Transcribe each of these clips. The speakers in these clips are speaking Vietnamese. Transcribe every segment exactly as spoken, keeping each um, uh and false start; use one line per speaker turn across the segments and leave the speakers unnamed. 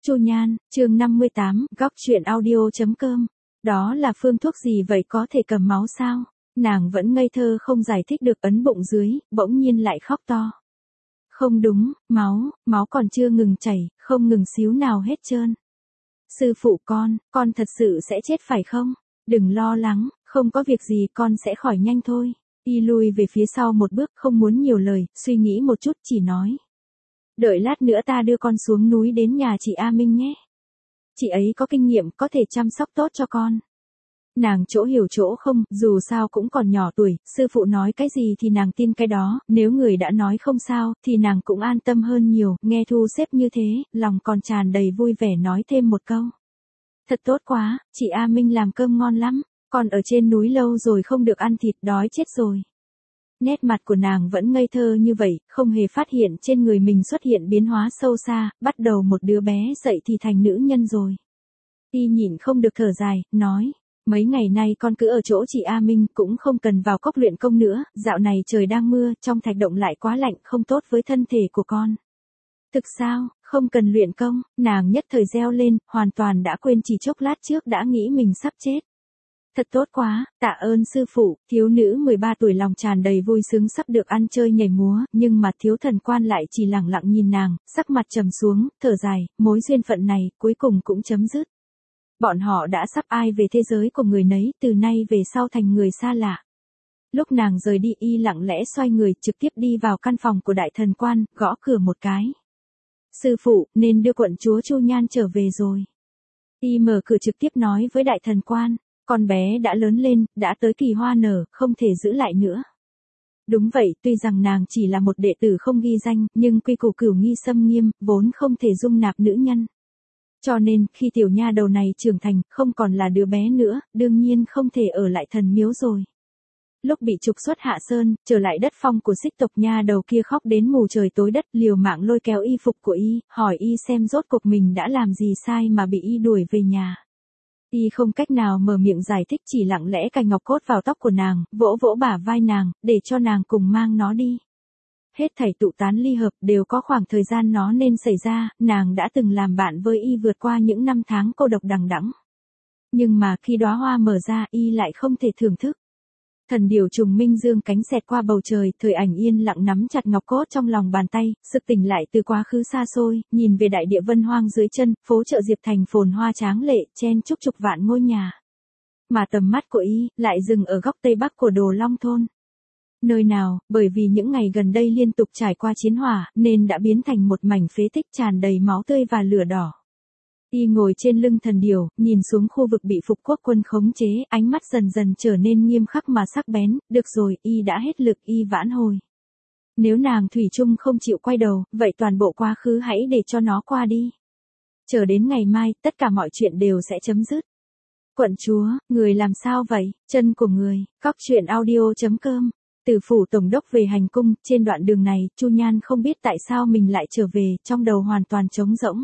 Chu Nhan, chương năm mươi tám, góc truyện audio.com. Đó là phương thuốc gì vậy, có thể cầm máu sao? Nàng vẫn ngây thơ không giải thích được, ấn bụng dưới, bỗng nhiên lại khóc to. Không đúng, máu, máu còn chưa ngừng chảy, không ngừng xíu nào hết trơn. Sư phụ con, con thật sự sẽ chết phải không? Đừng lo lắng, không có việc gì, con sẽ khỏi nhanh thôi. Y lui về phía sau một bước, không muốn nhiều lời, suy nghĩ một chút chỉ nói. Đợi lát nữa ta đưa con xuống núi đến nhà chị A Minh nhé. Chị ấy có kinh nghiệm, có thể chăm sóc tốt cho con. Nàng chỗ hiểu chỗ không, dù sao cũng còn nhỏ tuổi, sư phụ nói cái gì thì nàng tin cái đó, nếu người đã nói không sao, thì nàng cũng an tâm hơn nhiều, nghe thu xếp như thế, lòng còn tràn đầy vui vẻ nói thêm một câu. Thật tốt quá, chị A Minh làm cơm ngon lắm, con ở trên núi lâu rồi không được ăn thịt, đói chết rồi. Nét mặt của nàng vẫn ngây thơ như vậy, không hề phát hiện trên người mình xuất hiện biến hóa sâu xa, bắt đầu một đứa bé dậy thì thành nữ nhân rồi. Y nhịn không được thở dài, nói, mấy ngày nay con cứ ở chỗ chị A Minh, cũng không cần vào cốc luyện công nữa, dạo này trời đang mưa, trong thạch động lại quá lạnh, không tốt với thân thể của con. Thực sao, không cần luyện công, nàng nhất thời reo lên, hoàn toàn đã quên chỉ chốc lát trước đã nghĩ mình sắp chết. Thật tốt quá, tạ ơn sư phụ. Thiếu nữ mười ba tuổi lòng tràn đầy vui sướng sắp được ăn chơi nhảy múa, nhưng mà thiếu thần quan lại chỉ lẳng lặng nhìn nàng, sắc mặt trầm xuống, thở dài, mối duyên phận này, cuối cùng cũng chấm dứt. Bọn họ đã sắp ai về thế giới của người nấy, từ nay về sau thành người xa lạ. Lúc nàng rời đi, y lặng lẽ xoay người, trực tiếp đi vào căn phòng của đại thần quan, gõ cửa một cái. Sư phụ, nên đưa quận chúa Chu Nhan trở về rồi. Y mở cửa trực tiếp nói với đại thần quan. Con bé đã lớn lên, đã tới kỳ hoa nở, không thể giữ lại nữa. Đúng vậy, tuy rằng nàng chỉ là một đệ tử không ghi danh, nhưng quy củ cửu nghi xâm nghiêm, vốn không thể dung nạp nữ nhân. Cho nên, khi tiểu nha đầu này trưởng thành, không còn là đứa bé nữa, đương nhiên không thể ở lại thần miếu rồi. Lúc bị trục xuất Hạ Sơn, trở lại đất phong của Xích tộc, nha đầu kia khóc đến mù trời tối đất, liều mạng lôi kéo y phục của y, hỏi y xem rốt cuộc mình đã làm gì sai mà bị y đuổi về nhà. Y không cách nào mở miệng giải thích, chỉ lặng lẽ cài ngọc cốt vào tóc của nàng, vỗ vỗ bả vai nàng, để cho nàng cùng mang nó đi. Hết thảy tụ tán ly hợp đều có khoảng thời gian nó nên xảy ra, nàng đã từng làm bạn với y vượt qua những năm tháng cô độc đằng đẵng. Nhưng mà khi đóa hoa mở ra, y lại không thể thưởng thức. Thần điểu trùng minh dương cánh xẹt qua bầu trời, Thời Ảnh yên lặng nắm chặt ngọc cốt trong lòng bàn tay, sực tỉnh lại từ quá khứ xa xôi, nhìn về đại địa vân hoang dưới chân, phố chợ Diệp Thành phồn hoa tráng lệ, chen chúc chục vạn ngôi nhà. Mà tầm mắt của y lại dừng ở góc tây bắc của Đồ Long thôn. Nơi nào, bởi vì những ngày gần đây liên tục trải qua chiến hỏa, nên đã biến thành một mảnh phế tích tràn đầy máu tươi và lửa đỏ. Y ngồi trên lưng thần điểu, nhìn xuống khu vực bị phục quốc quân khống chế, ánh mắt dần dần trở nên nghiêm khắc mà sắc bén, được rồi, y đã hết lực, y vãn hồi. Nếu nàng thủy chung không chịu quay đầu, vậy toàn bộ quá khứ hãy để cho nó qua đi. Chờ đến ngày mai, tất cả mọi chuyện đều sẽ chấm dứt. Quận chúa, người làm sao vậy? Chân của người, góc truyện audio.com. Từ phủ tổng đốc về hành cung, trên đoạn đường này, Chu Nhan không biết tại sao mình lại trở về, trong đầu hoàn toàn trống rỗng.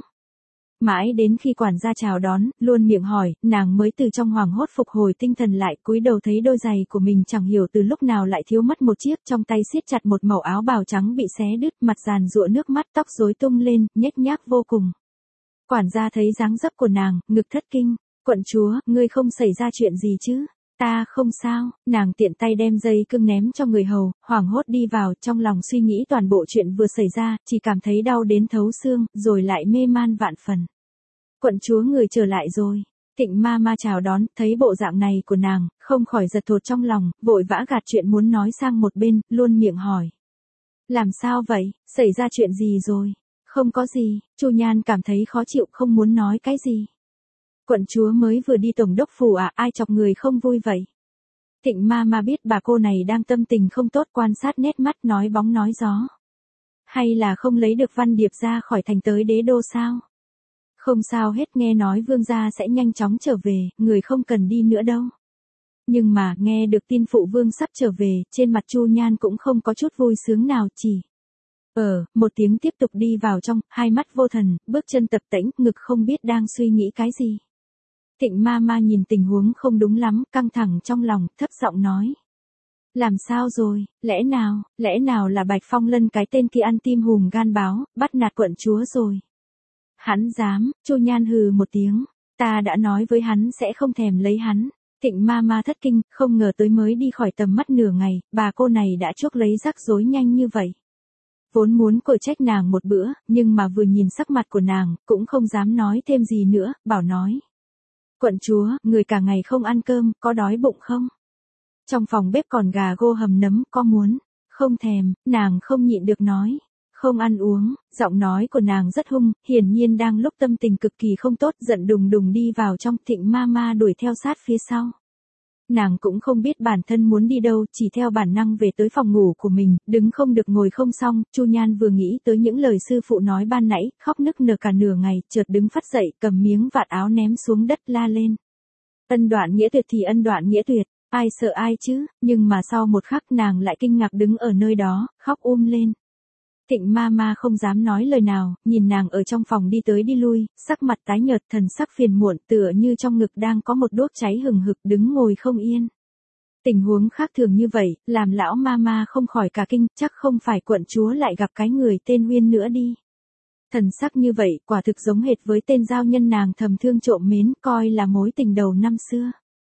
Mãi đến khi quản gia chào đón, luôn miệng hỏi, nàng mới từ trong hoảng hốt phục hồi tinh thần lại, cúi đầu thấy đôi giày của mình chẳng hiểu từ lúc nào lại thiếu mất một chiếc, trong tay siết chặt một mẩu áo bào trắng bị xé đứt, mặt giàn giụa nước mắt, tóc rối tung lên, nhếch nhác vô cùng. Quản gia thấy dáng dấp của nàng, ngực thất kinh, quận chúa, ngươi không xảy ra chuyện gì chứ? Ta không sao, nàng tiện tay đem dây cương ném cho người hầu, hoảng hốt đi vào, trong lòng suy nghĩ toàn bộ chuyện vừa xảy ra, chỉ cảm thấy đau đến thấu xương, rồi lại mê man vạn phần. Quận chúa người trở lại rồi. Thịnh ma ma chào đón, thấy bộ dạng này của nàng, không khỏi giật thột trong lòng, vội vã gạt chuyện muốn nói sang một bên, luôn miệng hỏi. Làm sao vậy, xảy ra chuyện gì rồi? Không có gì, Chu Nhan cảm thấy khó chịu, không muốn nói cái gì. Quận chúa mới vừa đi tổng đốc phủ à, ai chọc người không vui vậy? Thịnh ma ma biết bà cô này đang tâm tình không tốt, quan sát nét mắt nói bóng nói gió. Hay là không lấy được văn điệp ra khỏi thành tới đế đô sao? Không sao hết, nghe nói vương gia sẽ nhanh chóng trở về, người không cần đi nữa đâu. Nhưng mà, nghe được tin phụ vương sắp trở về, trên mặt Chu Nhan cũng không có chút vui sướng nào, chỉ. Ờ, một tiếng tiếp tục đi vào trong, hai mắt vô thần, bước chân tập tễnh, ngực không biết đang suy nghĩ cái gì. Thịnh ma ma nhìn tình huống không đúng lắm, căng thẳng trong lòng, thấp giọng nói. Làm sao rồi, lẽ nào, lẽ nào là Bạch Phong Lân cái tên kia ăn tim hùm gan báo, bắt nạt quận chúa rồi. Hắn dám, Chu Nhan hừ một tiếng, ta đã nói với hắn sẽ không thèm lấy hắn. Thịnh ma ma thất kinh, không ngờ tới mới đi khỏi tầm mắt nửa ngày, bà cô này đã chuốc lấy rắc rối nhanh như vậy. Vốn muốn cội trách nàng một bữa, nhưng mà vừa nhìn sắc mặt của nàng, cũng không dám nói thêm gì nữa, bảo nói. Quận chúa, người cả ngày không ăn cơm, có đói bụng không? Trong phòng bếp còn gà gô hầm nấm, có muốn? Không thèm, nàng không nhịn được nói. Không ăn uống, giọng nói của nàng rất hung, hiển nhiên đang lúc tâm tình cực kỳ không tốt, giận đùng đùng đi vào trong. Thịnh ma ma đuổi theo sát phía sau. Nàng cũng không biết bản thân muốn đi đâu, chỉ theo bản năng về tới phòng ngủ của mình, đứng không được ngồi không xong. Chu Nhan vừa nghĩ tới những lời sư phụ nói ban nãy, khóc nức nở cả nửa ngày, chợt đứng phắt dậy, cầm miếng vạt áo ném xuống đất la lên. Ân đoạn nghĩa tuyệt thì ân đoạn nghĩa tuyệt, ai sợ ai chứ, nhưng mà sau một khắc nàng lại kinh ngạc đứng ở nơi đó, khóc um lên. Thịnh ma ma không dám nói lời nào, nhìn nàng ở trong phòng đi tới đi lui, sắc mặt tái nhợt, thần sắc phiền muộn, tựa như trong ngực đang có một đốt cháy hừng hực, đứng ngồi không yên. Tình huống khác thường như vậy, làm lão ma ma không khỏi cả kinh, chắc không phải quận chúa lại gặp cái người tên Huyên nữa đi. Thần sắc như vậy, quả thực giống hệt với tên giao nhân nàng thầm thương trộm mến, coi là mối tình đầu năm xưa.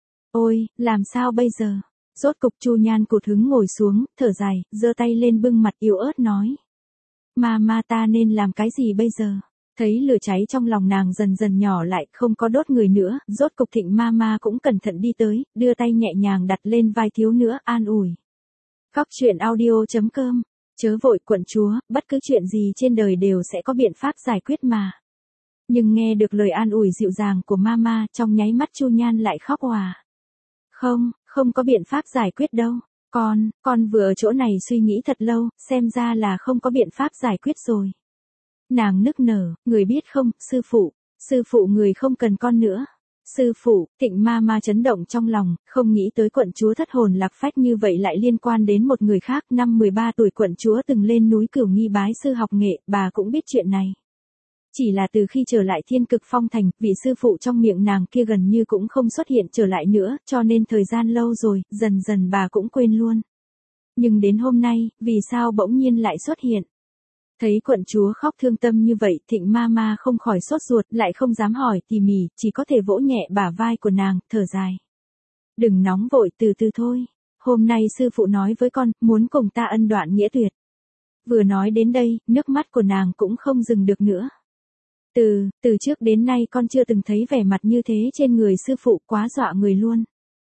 Ôi, làm sao bây giờ? Rốt cục Chu Nhan cụt hứng ngồi xuống, thở dài, giơ tay lên bưng mặt yếu ớt nói. Ma ma ta nên làm cái gì bây giờ? Thấy lửa cháy trong lòng nàng dần dần nhỏ lại, không có đốt người nữa, rốt cục Thịnh ma ma cũng cẩn thận đi tới, đưa tay nhẹ nhàng đặt lên vai thiếu nữa, an ủi. Góc truyện audio chấm com, chớ vội quận chúa, bất cứ chuyện gì trên đời đều sẽ có biện pháp giải quyết mà. Nhưng nghe được lời an ủi dịu dàng của ma ma, trong nháy mắt Chu Nhan lại khóc òa. Không, không có biện pháp giải quyết đâu. Con, con vừa ở chỗ này suy nghĩ thật lâu, xem ra là không có biện pháp giải quyết rồi. Nàng nức nở, người biết không, sư phụ, sư phụ người không cần con nữa. Sư phụ, Thịnh ma ma chấn động trong lòng, không nghĩ tới quận chúa thất hồn lạc phách như vậy lại liên quan đến một người khác. Năm mười ba tuổi quận chúa từng lên núi Cửu Nghi bái sư học nghệ, bà cũng biết chuyện này. Chỉ là từ khi trở lại Thiên Cực Phong Thành, vị sư phụ trong miệng nàng kia gần như cũng không xuất hiện trở lại nữa, cho nên thời gian lâu rồi, dần dần bà cũng quên luôn. Nhưng đến hôm nay, vì sao bỗng nhiên lại xuất hiện? Thấy quận chúa khóc thương tâm như vậy, Thịnh ma ma không khỏi sốt ruột, lại không dám hỏi tỉ mỉ, chỉ có thể vỗ nhẹ bả vai của nàng, thở dài. Đừng nóng vội, từ từ thôi. Hôm nay sư phụ nói với con, muốn cùng ta ân đoạn nghĩa tuyệt. Vừa nói đến đây, nước mắt của nàng cũng không dừng được nữa. Từ, từ trước đến nay con chưa từng thấy vẻ mặt như thế trên người sư phụ, quá dọa người luôn.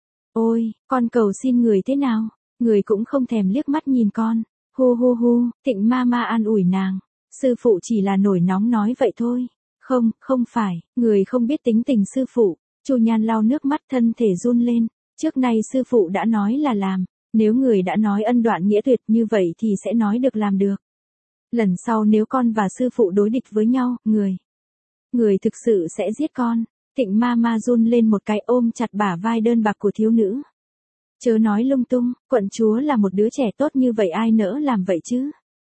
Ôi, con cầu xin người thế nào? Người cũng không thèm liếc mắt nhìn con. Hu hu hu, Thịnh ma ma an ủi nàng. Sư phụ chỉ là nổi nóng nói vậy thôi. Không, không phải, người không biết tính tình sư phụ. Chu Nhan lau nước mắt, thân thể run lên. Trước nay sư phụ đã nói là làm. Nếu người đã nói ân đoạn nghĩa tuyệt như vậy thì sẽ nói được làm được. Lần sau nếu con và sư phụ đối địch với nhau, người... Người thực sự sẽ giết con. Thịnh ma ma run lên một cái, ôm chặt bả vai đơn bạc của thiếu nữ. Chớ nói lung tung, quận chúa là một đứa trẻ tốt như vậy ai nỡ làm vậy chứ?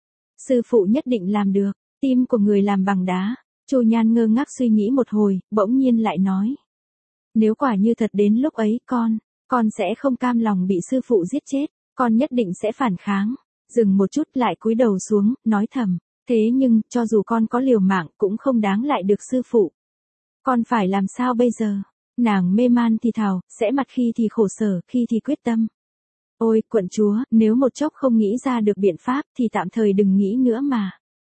Sư phụ nhất định làm được, tim của người làm bằng đá. Chu Nhan ngơ ngác suy nghĩ một hồi, bỗng nhiên lại nói. Nếu quả như thật đến lúc ấy con, con sẽ không cam lòng bị sư phụ giết chết, con nhất định sẽ phản kháng. Dừng một chút lại cúi đầu xuống, nói thầm. Thế nhưng, cho dù con có liều mạng cũng không đáng lại được sư phụ. Con phải làm sao bây giờ? Nàng mê man thì thào, sẽ mặt khi thì khổ sở, khi thì quyết tâm. Ôi, quận chúa, nếu một chốc không nghĩ ra được biện pháp thì tạm thời đừng nghĩ nữa mà.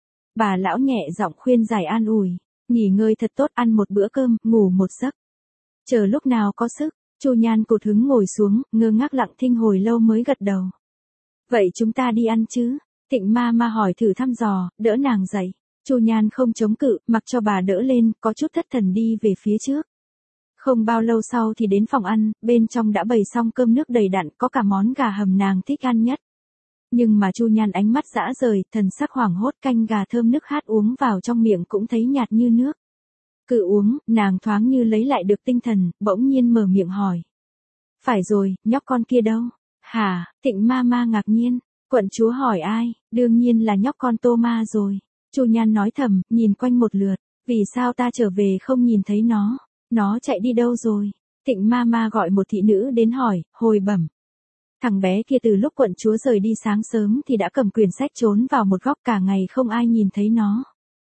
Bà lão nhẹ giọng khuyên giải an ủi, nghỉ ngơi thật tốt, ăn một bữa cơm, ngủ một giấc. Chờ lúc nào có sức, Chu Nhan cụt hứng ngồi xuống, ngơ ngác lặng thinh hồi lâu mới gật đầu. Vậy chúng ta đi ăn chứ? Thịnh ma ma hỏi thử thăm dò, đỡ nàng dậy. Chu Nhan không chống cự, mặc cho bà đỡ lên, có chút thất thần đi về phía trước. Không bao lâu sau thì đến phòng ăn, bên trong đã bày xong cơm nước đầy đặn, có cả món gà hầm nàng thích ăn nhất. Nhưng mà Chu Nhan ánh mắt dã rời, thần sắc hoảng hốt, canh gà thơm nước hát uống vào trong miệng cũng thấy nhạt như nước. Cứ uống, nàng thoáng như lấy lại được tinh thần, bỗng nhiên mở miệng hỏi. Phải rồi, nhóc con kia đâu? Hả? Thịnh ma ma ngạc nhiên. Quận chúa hỏi ai? Đương nhiên là nhóc con Tô Ma rồi. Chu Nhan nói thầm, nhìn quanh một lượt. Vì sao ta trở về không nhìn thấy nó? Nó chạy đi đâu rồi? Thịnh ma ma gọi một thị nữ đến hỏi, hồi bẩm. Thằng bé kia từ lúc quận chúa rời đi sáng sớm thì đã cầm quyển sách trốn vào một góc, cả ngày không ai nhìn thấy nó.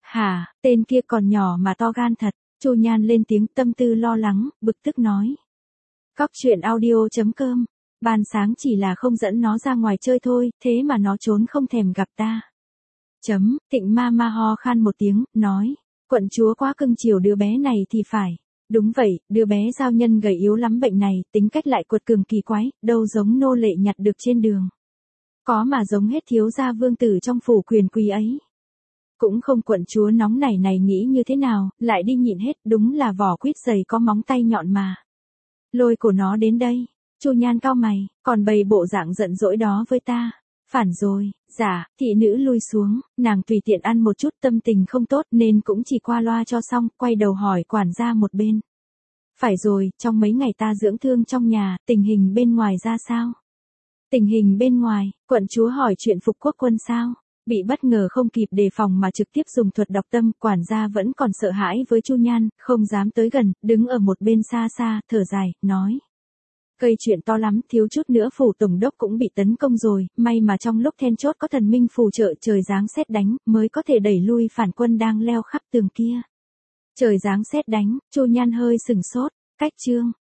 Hả, tên kia còn nhỏ mà to gan thật. Chu Nhan lên tiếng tâm tư lo lắng, bực tức nói. Cóc truyện audio chấm com. Ban sáng chỉ là không dẫn nó ra ngoài chơi thôi, thế mà nó trốn không thèm gặp ta. Chấm, Tịnh ma ma ho khan một tiếng, nói. Quận chúa quá cưng chiều đứa bé này thì phải. Đúng vậy, đứa bé giao nhân gầy yếu lắm, bệnh này, tính cách lại cuột cường kỳ quái, đâu giống nô lệ nhặt được trên đường. Có mà giống hết thiếu gia vương tử trong phủ quyền quý ấy. Cũng không quận chúa nóng nảy này nghĩ như thế nào, lại đi nhịn hết, đúng là vỏ quýt dày có móng tay nhọn mà. Lôi cổ nó đến đây. Chu Nhan cau mày, còn bày bộ dạng giận dỗi đó với ta. Phản rồi, dạ, thị nữ lui xuống, nàng tùy tiện ăn một chút, tâm tình không tốt nên cũng chỉ qua loa cho xong, quay đầu hỏi quản gia một bên. Phải rồi, trong mấy ngày ta dưỡng thương trong nhà, tình hình bên ngoài ra sao? Tình hình bên ngoài, quận chúa hỏi chuyện Phục Quốc quân sao? Bị bất ngờ không kịp đề phòng mà trực tiếp dùng thuật đọc tâm, quản gia vẫn còn sợ hãi với Chu Nhan, không dám tới gần, đứng ở một bên xa xa, thở dài, nói. Cây chuyện to lắm, thiếu chút nữa phủ tổng đốc cũng bị tấn công rồi, may mà trong lúc then chốt có thần minh phù trợ trời giáng sét đánh, mới có thể đẩy lui phản quân đang leo khắp tường kia. Trời giáng sét đánh, Chu Nhan hơi sừng sốt, cách chương.